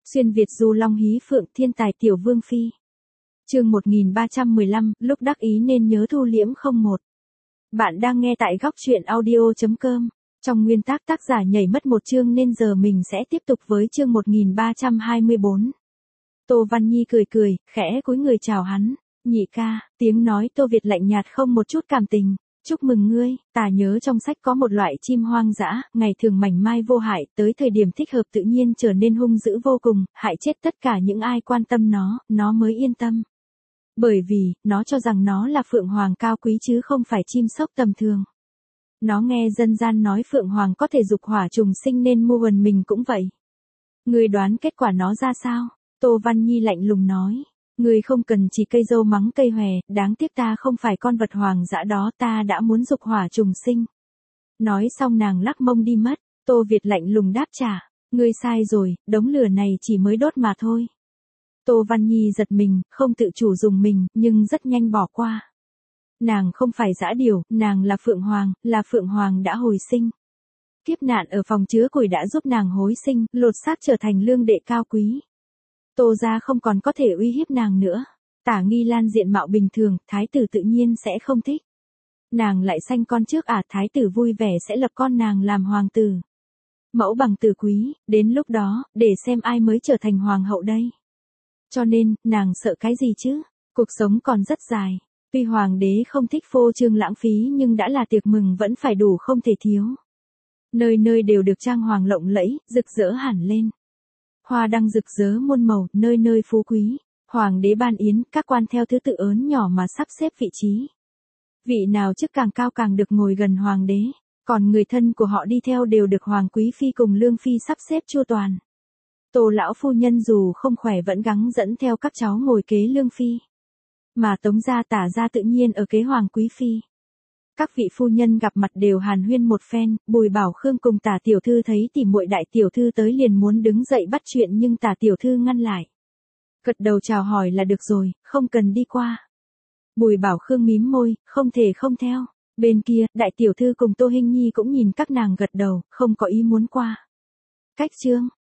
Xuyên Việt du long hí phượng thiên tài tiểu vương phi. Chương 1315, lúc đắc ý nên nhớ thu liễm 01. Bạn đang nghe tại góc truyện audio.com. Trong nguyên tác tác giả nhảy mất một chương nên giờ mình sẽ tiếp tục với chương 1324. Tô Văn Nhi cười cười, khẽ cúi người chào hắn. Nhị ca, tiếng nói Tô Việt lạnh nhạt không một chút cảm tình. Chúc mừng ngươi, ta nhớ trong sách có một loại chim hoang dã, ngày thường mảnh mai vô hại, tới thời điểm thích hợp tự nhiên trở nên hung dữ vô cùng, hại chết tất cả những ai quan tâm nó mới yên tâm. Bởi vì, nó cho rằng nó là phượng hoàng cao quý chứ không phải chim sóc tầm thường. Nó nghe dân gian nói phượng hoàng có thể dục hỏa trùng sinh nên mưu hồn mình cũng vậy. Ngươi đoán kết quả nó ra sao? Tô Văn Nhi lạnh lùng nói. Ngươi không cần chỉ cây dâu mắng cây hòe, đáng tiếc ta không phải con vật hoàng dã đó, ta đã muốn dục hỏa trùng sinh. Nói xong nàng lắc mông đi mất, Tô Việt lạnh lùng đáp trả, ngươi sai rồi, đống lửa này chỉ mới đốt mà thôi. Tô Văn Nhi giật mình, không tự chủ dùng mình, nhưng rất nhanh bỏ qua. Nàng không phải dã điểu, nàng là phượng hoàng đã hồi sinh. Kiếp nạn ở phòng chứa củi đã giúp nàng hối sinh, lột xác trở thành lương đệ cao quý. Tô gia không còn có thể uy hiếp nàng nữa. Tả Nghi Lan diện mạo bình thường, thái tử tự nhiên sẽ không thích. Nàng lại sanh con trước thái tử vui vẻ sẽ lập con nàng làm hoàng tử. Mẫu bằng tử quý, đến lúc đó, để xem ai mới trở thành hoàng hậu đây. Cho nên, nàng sợ cái gì chứ? Cuộc sống còn rất dài. Tuy hoàng đế không thích phô trương lãng phí nhưng đã là tiệc mừng vẫn phải đủ không thể thiếu. Nơi nơi đều được trang hoàng lộng lẫy, rực rỡ hẳn lên. Hoa đăng rực rỡ muôn màu, nơi nơi phú quý. Hoàng đế ban yến, các quan theo thứ tự ớn nhỏ mà sắp xếp vị trí. Vị nào chức càng cao càng được ngồi gần hoàng đế, còn người thân của họ đi theo đều được hoàng quý phi cùng lương phi sắp xếp chu toàn. Tô lão phu nhân dù không khỏe vẫn gắng dẫn theo các cháu ngồi kế lương phi. Mà Tống gia Tả gia tự nhiên ở kế hoàng quý phi. Các vị phu nhân gặp mặt đều hàn huyên một phen, Bùi Bảo Khương cùng Tả tiểu thư thấy tỉ muội đại tiểu thư tới liền muốn đứng dậy bắt chuyện nhưng Tả tiểu thư ngăn lại. Gật đầu chào hỏi là được rồi, không cần đi qua. Bùi Bảo Khương mím môi, không thể không theo. Bên kia, đại tiểu thư cùng Tô Hinh Nhi cũng nhìn các nàng gật đầu, không có ý muốn qua. Cách chương,